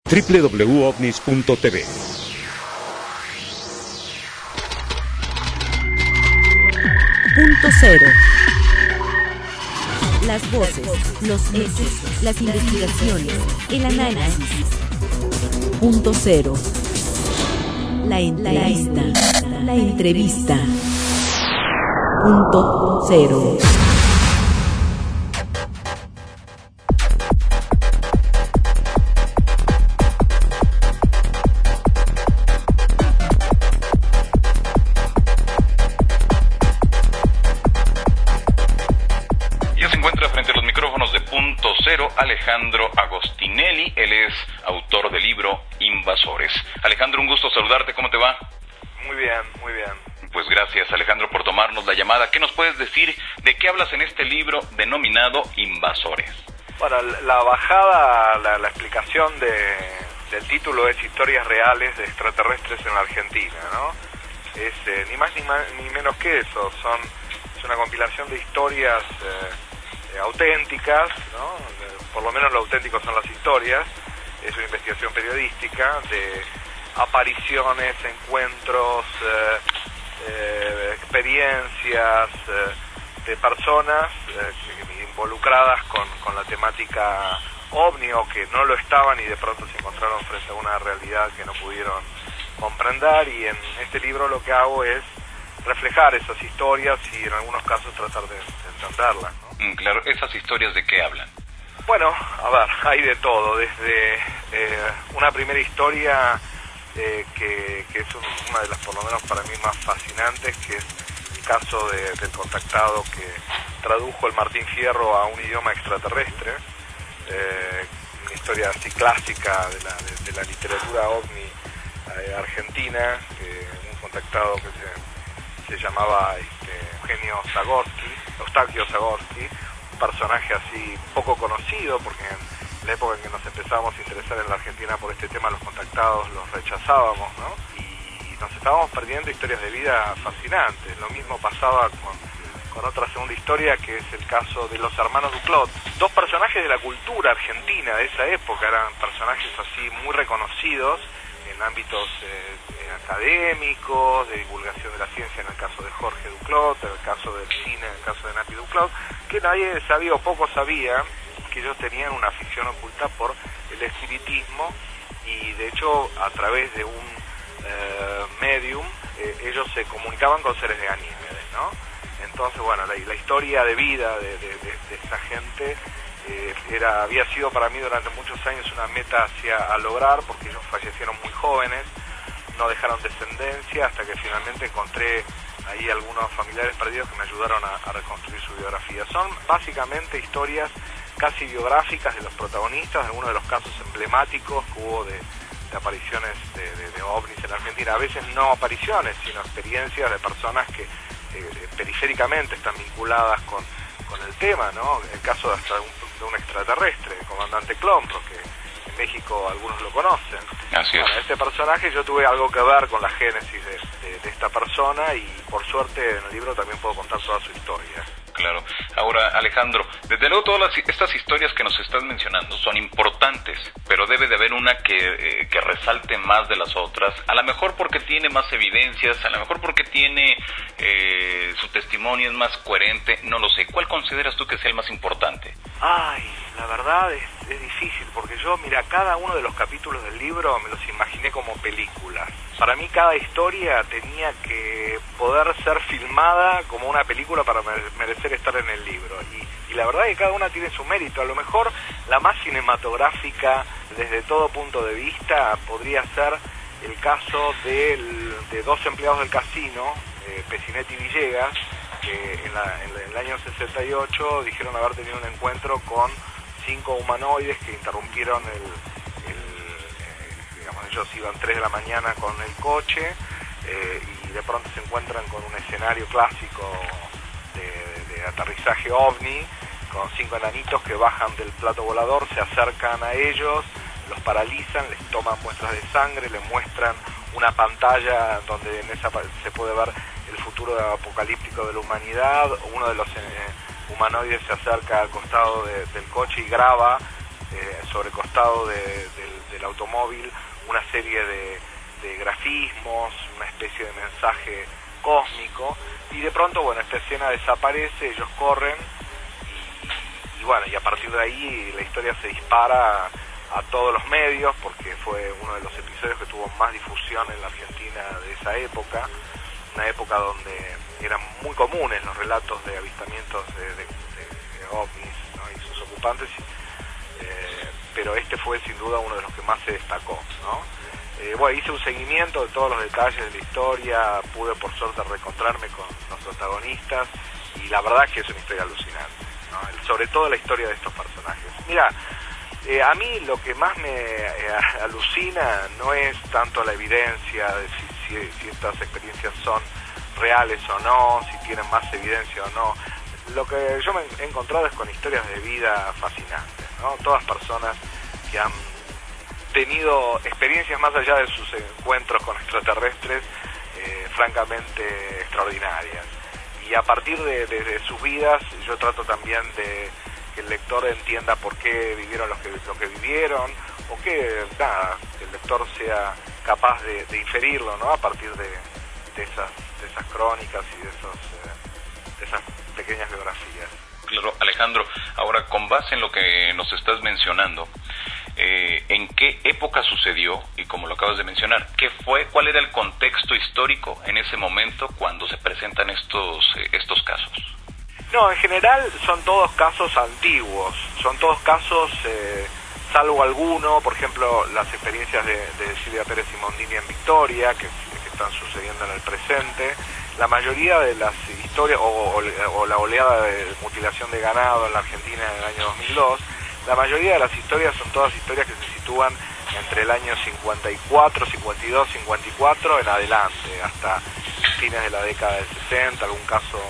www.ovnis.tv. Punto cero. Las voces, los hechos, las investigaciones, el análisis. Punto cero. La entrevista. La entrevista. Punto cero. Alejandro Agostinelli, él es autor del libro Invasores. Alejandro, un gusto saludarte, ¿cómo te va? Muy bien, muy bien. Pues gracias, Alejandro, por tomarnos la llamada. ¿Qué nos puedes decir de qué hablas en este libro denominado Invasores? Bueno, la bajada, la explicación del título es Historias reales de extraterrestres en la Argentina, ¿no? Es ni más ni menos que eso, es una compilación de historias auténticas, ¿no? Por lo menos lo auténtico son las historias, es una investigación periodística de apariciones, encuentros, experiencias de personas involucradas con la temática ovni o que no lo estaban y de pronto se encontraron frente a una realidad que no pudieron comprender, y en este libro lo que hago es reflejar esas historias y en algunos casos tratar de entenderlas, ¿no? Claro, ¿esas historias de qué hablan? Bueno, a ver, hay de todo, desde una primera historia que es una de las, por lo menos para mí, más fascinantes, que es el caso del contactado que tradujo el Martín Fierro a un idioma extraterrestre, una historia así clásica de la literatura ovni argentina, un contactado que se llamaba Eustaquio Zagorski, un personaje así poco conocido, porque en la época en que nos empezamos a interesar en la Argentina por este tema, los contactados los rechazábamos, ¿no? Y nos estábamos perdiendo historias de vida fascinantes. Lo mismo pasaba con otra segunda historia, que es el caso de los hermanos Duclot, dos personajes de la cultura argentina de esa época, eran personajes así muy reconocidos en ámbitos académicos, de divulgación de la ciencia, en el caso de Jorge Duclot, en el caso del cine, en el caso de Napi Duclot, que nadie sabía o poco sabía que ellos tenían una afición oculta por el espiritismo, y de hecho a través de un medium ellos se comunicaban con seres de Ganímedes, ¿no? Entonces, bueno, la historia de vida de esa gente había sido para mí durante muchos años una meta a lograr, porque ellos fallecieron muy jóvenes, no dejaron descendencia, hasta que finalmente encontré ahí algunos familiares perdidos que me ayudaron a reconstruir su biografía. Son básicamente historias casi biográficas de los protagonistas, algunos de los casos emblemáticos que hubo de apariciones de ovnis en Argentina. A veces no apariciones, sino experiencias de personas que periféricamente están vinculadas con el tema, ¿no? El caso hasta de un extraterrestre, el comandante Clombro, que en México algunos lo conocen. Así es. Bueno, este personaje, yo tuve algo que ver con la génesis de esta persona, y por suerte en el libro también puedo contar toda su historia. Claro. Ahora, Alejandro, desde luego todas estas historias que nos estás mencionando son importantes, pero debe de haber una que resalte más de las otras, a lo mejor porque tiene más evidencias, a lo mejor porque tiene su testimonio es más coherente, no lo sé. ¿Cuál consideras tú que sea el más importante? Ay, la verdad es difícil, porque yo, mira, cada uno de los capítulos del libro me los imaginé como películas. Para mí cada historia tenía que poder ser filmada como una película para merecer estar en el libro. Y la verdad es que cada una tiene su mérito. A lo mejor la más cinematográfica desde todo punto de vista podría ser el caso de dos empleados del casino, Pecinetti y Villegas, que en el año 68 dijeron haber tenido un encuentro con 5 humanoides que interrumpieron digamos, ellos iban 3 de la mañana con el coche y de pronto se encuentran con un escenario clásico de aterrizaje ovni, con 5 enanitos que bajan del plato volador, se acercan a ellos, los paralizan, les toman muestras de sangre, les muestran una pantalla donde en esa se puede ver el futuro apocalíptico de la humanidad. Uno de los humanoides se acerca al costado del coche y graba sobre el costado del del automóvil una serie de grafismos, una especie de mensaje cósmico, y de pronto, bueno, esta escena desaparece, ellos corren, y bueno, y a partir de ahí la historia se dispara a todos los medios, porque fue uno de los episodios que tuvo más difusión en la Argentina de esa época, una época donde eran muy comunes los relatos de avistamientos de ovnis, ¿no? Y sus ocupantes, pero este fue sin duda uno de los que más se destacó, ¿no? Bueno, hice un seguimiento de todos los detalles de la historia, pude por suerte reencontrarme con los protagonistas, y la verdad es que es una historia alucinante, ¿no? Sobre todo la historia de estos personajes. Mira, a mí lo que más me alucina no es tanto la evidencia de si estas experiencias son reales o no, si tienen más evidencia o no. Lo que yo me he encontrado es con historias de vida fascinantes, ¿no? Todas personas que han tenido experiencias más allá de sus encuentros con extraterrestres, francamente extraordinarias. Y a partir de sus vidas, yo trato también de que el lector entienda por qué vivieron lo que vivieron, o que el lector sea capaz de inferirlo, ¿no? A partir de esas crónicas y de esas pequeñas biografías. Claro, Alejandro, ahora con base en lo que nos estás mencionando, ¿en qué época sucedió? Y como lo acabas de mencionar, ¿cuál era el contexto histórico en ese momento cuando se presentan estos casos? No, en general son todos casos antiguos, son todos casos, salvo alguno, por ejemplo, las experiencias de Silvia Pérez Simondini en Victoria, que están sucediendo en el presente. La mayoría de las historias, o la oleada de mutilación de ganado en la Argentina en el año 2002, la mayoría de las historias son todas historias que se sitúan entre el año 54, 52, 54 en adelante, hasta fines de la década del 60, algún caso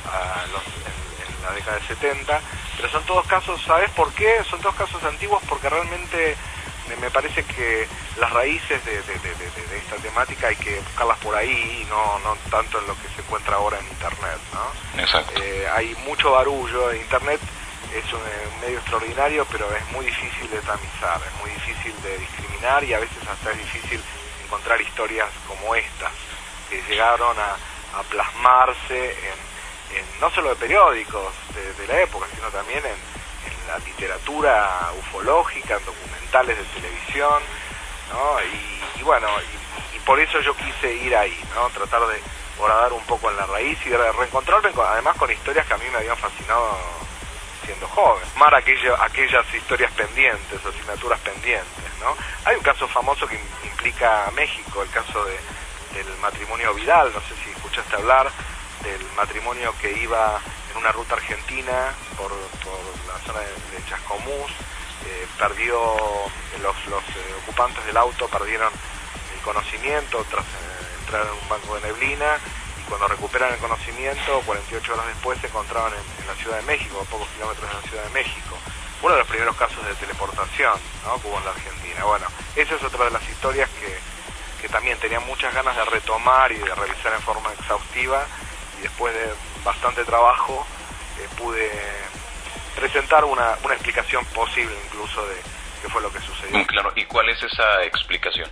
en la década del 70, pero son todos casos, ¿sabes por qué? Son todos casos antiguos porque realmente me parece que las raíces de esta temática hay que buscarlas por ahí, y no tanto en lo que se encuentra ahora en Internet, ¿no? Exacto. Hay mucho barullo. Internet es un medio extraordinario, pero es muy difícil de tamizar, es muy difícil de discriminar, y a veces hasta es difícil encontrar historias como estas, que llegaron a plasmarse en no solo de periódicos de la época, sino también en la literatura ufológica, en documentales de televisión, ¿no? Y bueno, y por eso yo quise ir ahí, ¿no? Tratar de horadar un poco en la raíz y de reencontrarme además con historias que a mí me habían fascinado siendo joven, más aquellas historias pendientes o asignaturas pendientes, ¿no? Hay un caso famoso que implica a México, el caso del matrimonio Vidal, no sé si escuchaste hablar del matrimonio que iba en una ruta argentina por la zona de Chascomús, perdió, los ocupantes del auto perdieron el conocimiento tras entrar en un banco de neblina, y cuando recuperan el conocimiento, 48 horas después se encontraban en la Ciudad de México, a pocos kilómetros de la Ciudad de México. Uno de los primeros casos de teleportación, ¿no?, que hubo en la Argentina. Bueno, esa es otra de las historias que también tenía muchas ganas de retomar y de revisar en forma exhaustiva, y después de bastante trabajo pude presentar una explicación posible incluso de qué fue lo que sucedió. Claro, ¿y cuál es esa explicación?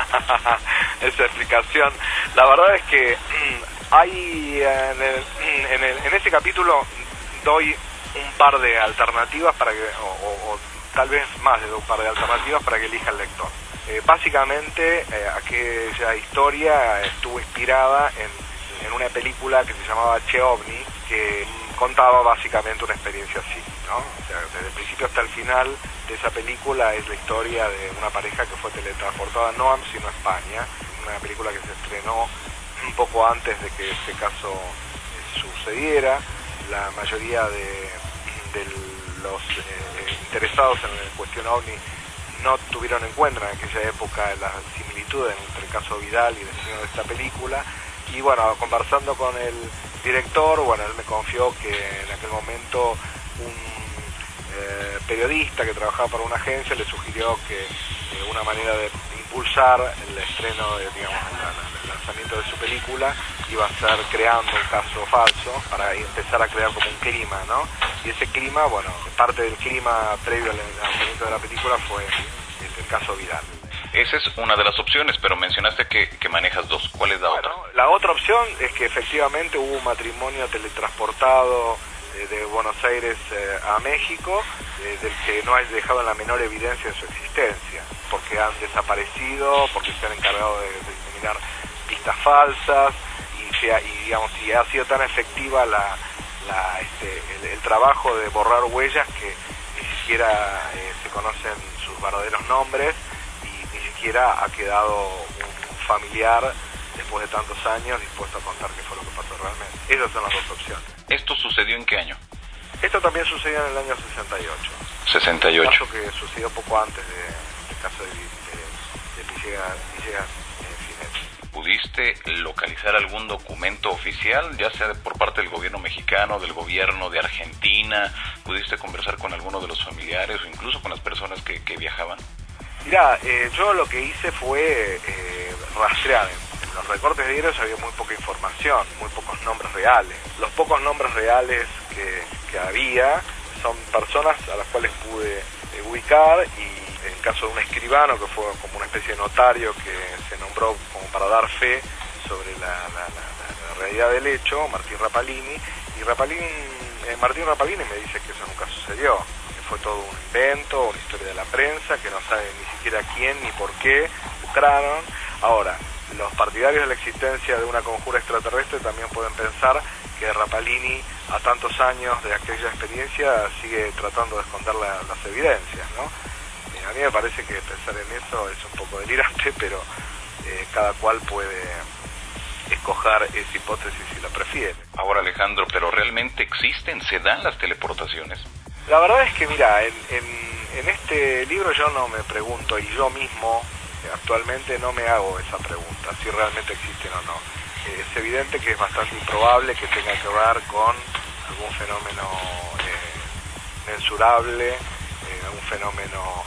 Esa explicación, la verdad es que hay en ese capítulo doy un par de alternativas para que, o tal vez más de un par de alternativas para que elija el lector. Básicamente aquella historia estuvo inspirada en una película que se llamaba Che OVNI, que contaba básicamente una experiencia así, ¿no? O sea, desde el principio hasta el final de esa película es la historia de una pareja que fue teletransportada no a sino a España, una película que se estrenó un poco antes de que este caso sucediera. La mayoría de los interesados en la cuestión OVNI no tuvieron en cuenta en aquella época las similitudes entre el caso Vidal y el destino de esta película. Y bueno, conversando con el director, bueno, él me confió que en aquel momento un periodista que trabajaba para una agencia le sugirió que una manera de impulsar el estreno, digamos, el lanzamiento de su película iba a ser creando un caso falso para empezar a crear como un clima, ¿no? Y ese clima, bueno, parte del clima previo al lanzamiento de la película fue caso Vidal. Esa es una de las opciones, pero mencionaste que manejas dos. ¿Cuál es la otra? La otra opción es que efectivamente hubo un matrimonio teletransportado de Buenos Aires a México, del que no ha dejado la menor evidencia de su existencia, porque han desaparecido, porque se han encargado de diseminar pistas falsas, y ha sido tan efectiva el trabajo de borrar huellas que ni siquiera se conocen sus verdaderos nombres, y ni siquiera ha quedado un familiar después de tantos años dispuesto a contar qué fue lo que pasó realmente. Esas son las dos opciones. ¿Esto sucedió en qué año? Esto también sucedió en el año 68. 68. Un caso que sucedió poco antes del caso de Villegas Finetti. ¿Pudiste localizar algún documento oficial, ya sea por parte del gobierno mexicano, del gobierno de Argentina? ¿Pudiste conversar con alguno de los familiares o incluso con las personas que viajaban? Mirá, yo lo que hice fue rastrear. En los recortes de diarios había muy poca información, muy pocos nombres reales. Los pocos nombres reales que había son personas a las cuales pude ubicar, y en el caso de un escribano que fue como una especie de notario que se nombró como para dar fe sobre la realidad del hecho, Martín Rapalini, y Martín Rapalini me dice que eso nunca sucedió, que fue todo un invento, una historia de la prensa, que no sabe ni siquiera quién ni por qué lucraron. Ahora, los partidarios de la existencia de una conjura extraterrestre también pueden pensar que Rapalini, a tantos años de aquella experiencia, sigue tratando de esconder las evidencias, ¿no? A mí me parece que pensar en eso es un poco delirante, pero cada cual puede escoger esa hipótesis si la prefiere. Ahora, Alejandro, ¿pero realmente existen, se dan las teleportaciones? La verdad es que, mira, en este libro yo no me pregunto, y yo mismo actualmente no me hago esa pregunta, si realmente existen o no. Es evidente que es bastante improbable que tenga que ver con algún fenómeno mensurable, algún fenómeno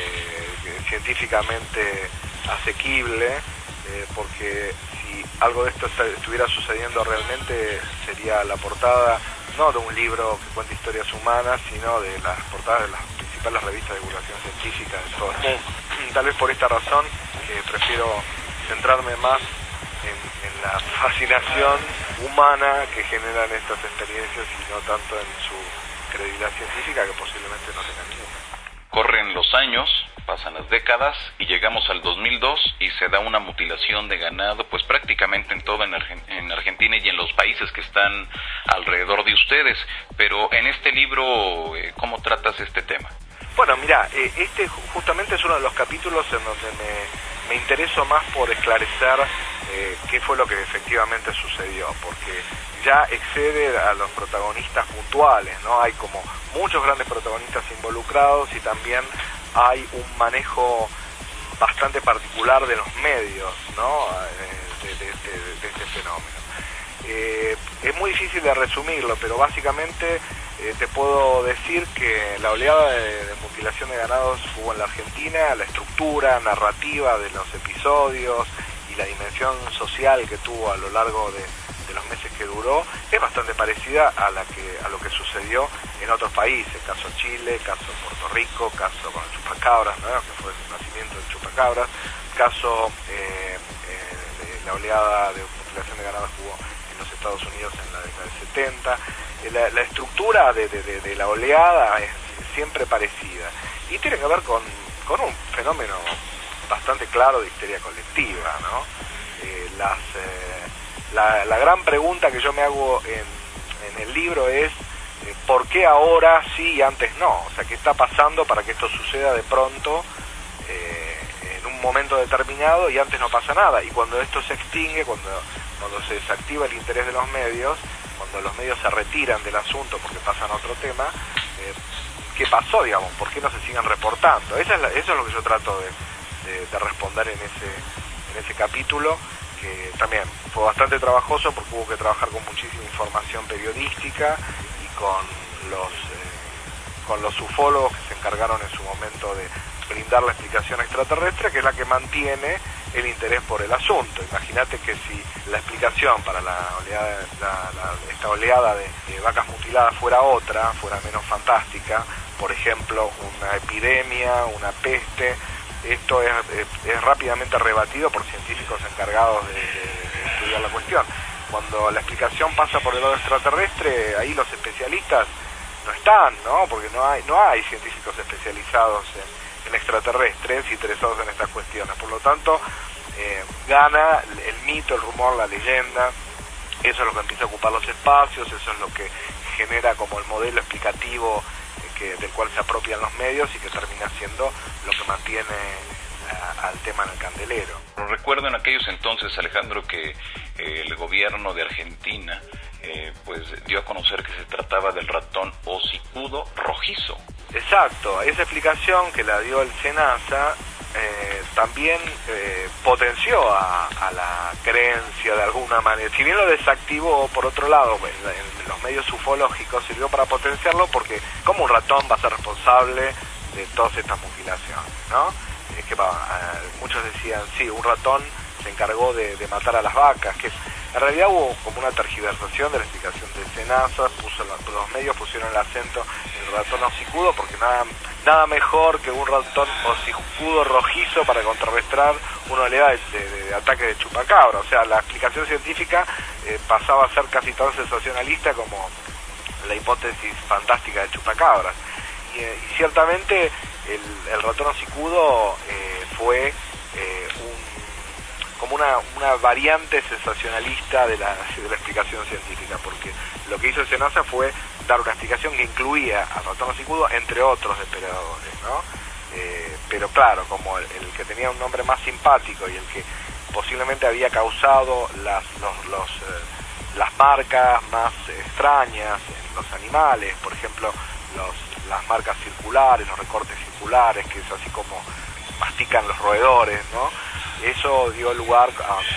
científicamente asequible, porque si algo de esto estuviera sucediendo realmente, sería la portada no de un libro que cuenta historias humanas, sino de las portadas de las principales revistas de divulgación científica de todo el mundo. Tal vez por esta razón prefiero centrarme más en la fascinación humana que generan estas experiencias, y no tanto en su credibilidad científica, que posiblemente no tenga ninguna. Corren los años, pasan las décadas y llegamos al 2002 y se da una mutilación de ganado, pues prácticamente en toda en Argentina y en los países que están alrededor de ustedes. Pero en este libro, ¿cómo tratas este tema? Bueno, mira, este justamente es uno de los capítulos en donde me intereso más por esclarecer qué fue lo que efectivamente sucedió, porque ya excede a los protagonistas puntuales, ¿no? Hay como muchos grandes protagonistas involucrados, y también hay un manejo bastante particular de los medios, ¿no? de este fenómeno. Es muy difícil de resumirlo, pero básicamente te puedo decir que la oleada de mutilación de ganados hubo en la Argentina. La estructura narrativa de los episodios y la dimensión social que tuvo a lo largo de los meses que duró es bastante parecida a lo que sucedió en otros países, caso Chile, caso Puerto Rico, caso con el chupacabras, ¿no? Que fue el nacimiento del chupacabras, caso de la oleada de mutilación de ganados que hubo en los Estados Unidos en la década del 70. La estructura de la oleada es siempre parecida, y tiene que ver con un fenómeno bastante claro de histeria colectiva, ¿no? La gran pregunta que yo me hago en el libro es ¿por qué ahora sí y antes no? O sea, ¿qué está pasando para que esto suceda de pronto en un momento determinado y antes no pasa nada? Y cuando esto se extingue, cuando se desactiva el interés de los medios, cuando los medios se retiran del asunto porque pasan a otro tema, ¿qué pasó, digamos? ¿Por qué no se siguen reportando? Eso es lo que yo trato de responder en ese capítulo, que también fue bastante trabajoso porque hubo que trabajar con muchísima información periodística y con los ufólogos que se encargaron en su momento de brindar la explicación extraterrestre, que es la que mantiene el interés por el asunto. Imagínate que si la explicación para esta oleada de vacas mutiladas fuera fuera menos fantástica, por ejemplo, una epidemia, una peste, esto es rápidamente rebatido por científicos encargados de estudiar la cuestión. Cuando la explicación pasa por el lado extraterrestre, ahí los especialistas no están, ¿no? Porque no hay científicos especializados en extraterrestres interesados en estas cuestiones. Por lo tanto, gana el mito, el rumor, la leyenda. Eso es lo que empieza a ocupar los espacios, eso es lo que genera como el modelo explicativo del cual se apropian los medios y que termina siendo lo que mantiene al tema en el candelero. Recuerdo en aquellos entonces, Alejandro, que el gobierno de Argentina pues dio a conocer que se trataba del ratón hocicudo rojizo. Exacto, esa explicación que la dio el SENASA también potenció a la creencia de alguna manera. Si bien lo desactivó, por otro lado, en los medios ufológicos sirvió para potenciarlo, porque ¿cómo un ratón va a ser responsable de todas estas mutilaciones, ¿no? Es que muchos decían, sí, un ratón se encargó de matar a las vacas, que en realidad hubo como una tergiversación de la explicación de SENASA. Los medios pusieron el acento en el ratón hocicudo, porque nada mejor que un ratón hocicudo rojizo para contrarrestar una oleada de ataque de chupacabra. O sea, la explicación científica pasaba a ser casi tan sensacionalista como la hipótesis fantástica de chupacabras. Y ciertamente el ratón hocicudo fue como una variante sensacionalista de la explicación científica, porque lo que hizo el SENASA fue dar una explicación que incluía al ratón hocicudo entre otros depredadores, ¿no? Pero claro, como el que tenía un nombre más simpático y el que posiblemente había causado las marcas más extrañas en los animales, por ejemplo, las marcas circulares, los recortes circulares, que es así como mastican los roedores, ¿no? Eso dio lugar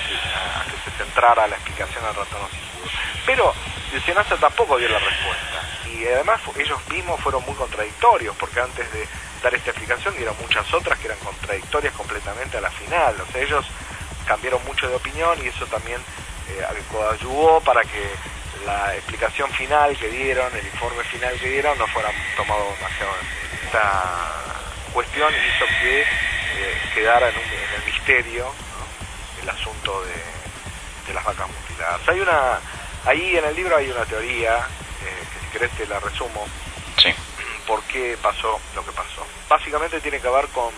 a que se centrara la explicación al ratón hocicudo. Pero el SENASA tampoco dio la respuesta. Y además ellos mismos fueron muy contradictorios, porque antes de dar esta explicación dieron muchas otras que eran contradictorias completamente a la final. O sea, ellos cambiaron mucho de opinión y eso también ayudó para que la explicación final que dieron, el informe final que dieron, no fuera tomado demasiado en serio. Esta cuestión hizo que quedara en el misterio, ¿no?, el asunto de las vacas mutiladas. Ahí en el libro hay una teoría, que si querés te la resumo. Sí. ¿Por qué pasó lo que pasó? Básicamente tiene que ver con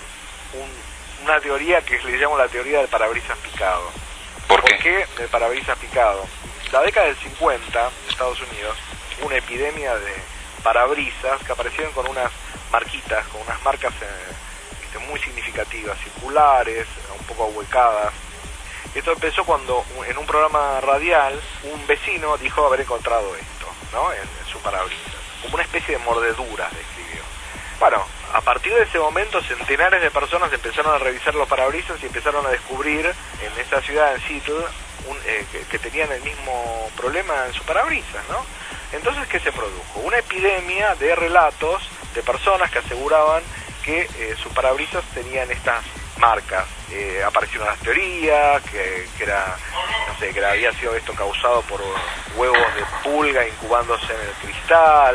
una teoría que le llamo la teoría del parabrisas picado. ¿Por qué? ¿Por qué del parabrisas picado? La década del 50, en Estados Unidos, hubo una epidemia de parabrisas que aparecieron con unas marquitas, con unas marcas muy significativas, circulares, un poco ahuecadas. Esto empezó cuando en un programa radial un vecino dijo haber encontrado esto, ¿no?, en su parabrisas, como una especie de mordeduras, describió. Bueno, a partir de ese momento centenares de personas empezaron a revisar los parabrisas y empezaron a descubrir en esta ciudad, en Seattle, que tenían el mismo problema en su parabrisas, ¿no? Entonces, ¿qué se produjo? Una epidemia de relatos de personas que aseguraban que sus parabrisas tenían estas marcas. Aparecieron las teorías que era, no sé, que había sido esto causado por huevos de pulga incubándose en el cristal,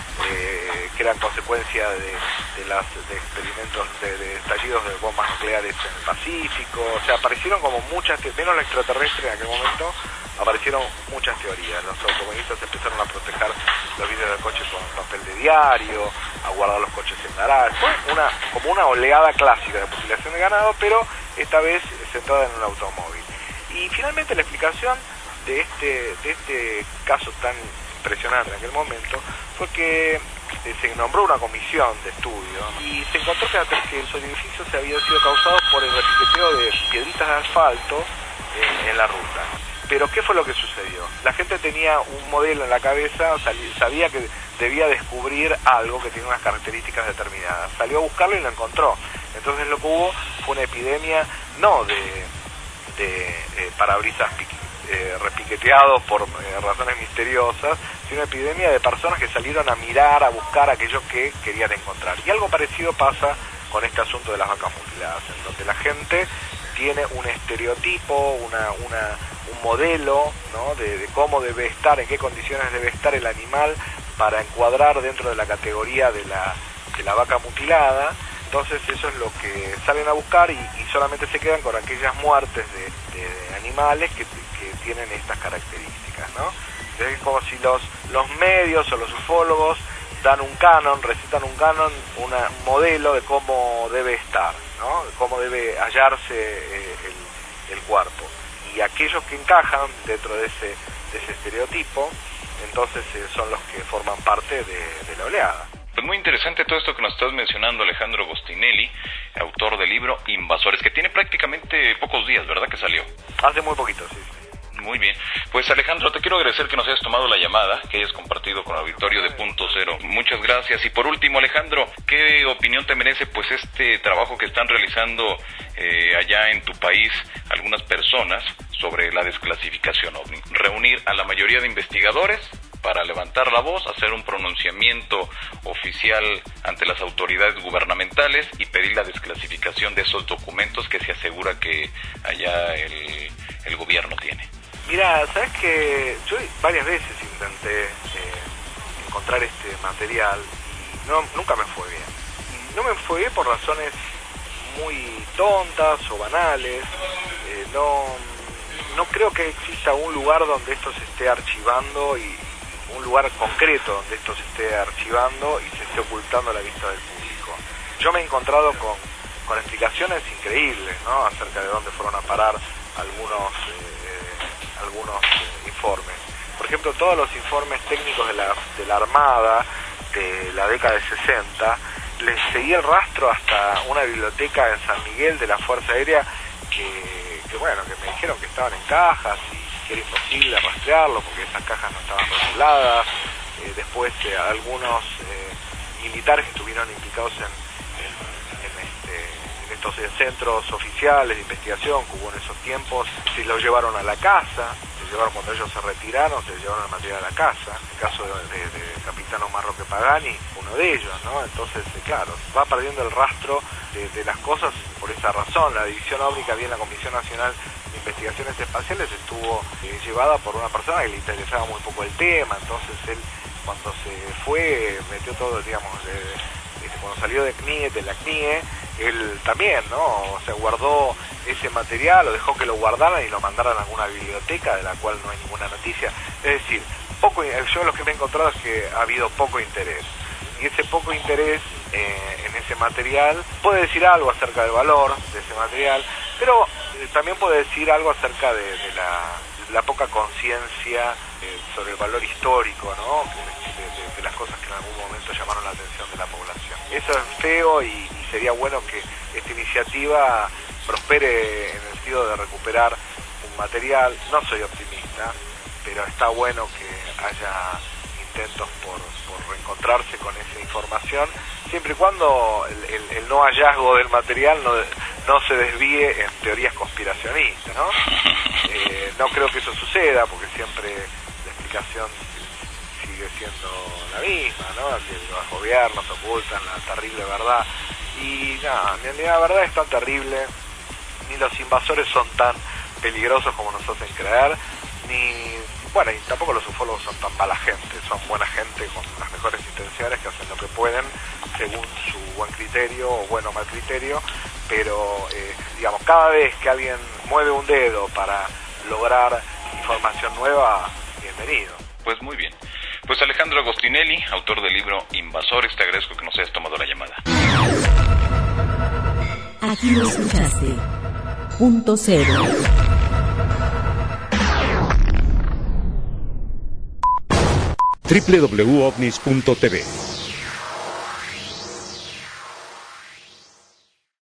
que eran consecuencia de experimentos de estallidos de bombas nucleares en el Pacífico. O sea, aparecieron como muchas, menos la extraterrestre en aquel momento, aparecieron muchas teorías. Los automovilistas empezaron a proteger los vidrios del coche con papel de diario, a guardar los coches en garaje. Fue como una oleada clásica de mutilación de ganado, pero esta vez centrada en un automóvil. Y finalmente la explicación de este caso tan impresionante en aquel momento fue que se nombró una comisión de estudio y se encontró que los edificios se habían sido causados por el repiqueteo de piedritas de asfalto en la ruta. Pero ¿qué fue lo que sucedió? La gente tenía un modelo en la cabeza, sabía que debía descubrir algo que tiene unas características determinadas. Salió a buscarlo y lo encontró. Entonces lo que hubo fue una epidemia no de parabrisas repiqueteados por razones misteriosas, sino una epidemia de personas que salieron a mirar, a buscar aquello que querían encontrar. Y algo parecido pasa con este asunto de las vacas mutiladas, en donde la gente tiene un estereotipo, un modelo, ¿no?, de cómo debe estar, en qué condiciones debe estar el animal para encuadrar dentro de la categoría de la vaca mutilada, Entonces eso es lo que salen a buscar y solamente se quedan con aquellas muertes de animales que tienen estas características, ¿no? Es como si los medios o los ufólogos dan un canon, recitan un canon, un modelo de cómo debe estar, ¿no? De cómo debe hallarse el cuerpo. Y aquellos que encajan dentro de ese estereotipo, entonces son los que forman parte de la oleada. Pues muy interesante todo esto que nos estás mencionando, Alejandro Agostinelli, autor del libro Invasores, que tiene prácticamente pocos días, ¿verdad?, que salió. Hace muy poquito, sí. Muy bien. Pues Alejandro, te quiero agradecer que nos hayas tomado la llamada, que hayas compartido con el auditorio de Punto Cero. Muchas gracias. Y por último, Alejandro, ¿qué opinión te merece pues este trabajo que están realizando allá en tu país algunas personas sobre la desclasificación OVNI? Reunir a la mayoría de investigadores para levantar la voz, hacer un pronunciamiento oficial ante las autoridades gubernamentales y pedir la desclasificación de esos documentos que se asegura que allá el gobierno tiene. Mira, sabes que yo varias veces intenté encontrar este material y nunca me fue bien. Y no me fue bien por razones muy tontas o banales. No creo que exista un lugar donde esto se esté archivando y un lugar concreto donde esto se esté archivando y se esté ocultando a la vista del público. Yo me he encontrado con explicaciones increíbles, ¿no?, acerca de dónde fueron a parar algunos informes. Por ejemplo, todos los informes técnicos de la Armada de la década de 60, les seguí el rastro hasta una biblioteca en San Miguel de la Fuerza Aérea que me dijeron que estaban en cajas y que era imposible rastrearlo porque esas cajas no estaban reguladas. Después algunos militares que estuvieron implicados en estos centros oficiales de investigación que hubo en esos tiempos, se los llevaron a la casa, cuando ellos se retiraron, se llevaron el material a la casa. El caso de Capitán Omar Roque Pagani, uno de ellos, ¿no? Entonces, claro, va perdiendo el rastro de las cosas por esa razón. La división OVNI que había en la Comisión Nacional de Investigaciones Espaciales estuvo llevada por una persona que le interesaba muy poco el tema. Entonces él, cuando se fue, metió todo, digamos, cuando salió de la CNIE, él también, ¿no? O sea, guardó ese material, o dejó que lo guardaran y lo mandaran a alguna biblioteca de la cual no hay ninguna noticia. Es decir, yo lo que me he encontrado es que ha habido poco interés. Y ese poco interés en ese material puede decir algo acerca del valor de ese material, pero también puede decir algo acerca de la poca conciencia sobre el valor histórico, ¿no?, de las cosas que en algún momento llamaron la atención de la población. Eso es feo y sería bueno que esta iniciativa prospere en el sentido de recuperar un material. No soy optimista, pero está bueno que haya intentos por reencontrarse con esa información, siempre y cuando el no hallazgo del material no se desvíe en teorías conspiracionistas, ¿no? No creo que eso suceda, porque siempre la explicación sigue siendo la misma, ¿no?, que los gobiernos ocultan la terrible verdad. Y nada, ni la verdad es tan terrible, ni los invasores son tan peligrosos como nos hacen creer, y tampoco los ufólogos son tan mala gente, son buena gente con las mejores intenciones que hacen lo que pueden según su buen criterio o bueno o mal criterio, pero digamos, cada vez que alguien mueve un dedo para lograr información nueva, bienvenido. Pues muy bien. Pues Alejandro Agostinelli, autor del libro Invasores, te agradezco que nos hayas tomado la llamada. Aquí lo escuchaste. Punto Cero. www.ovnis.tv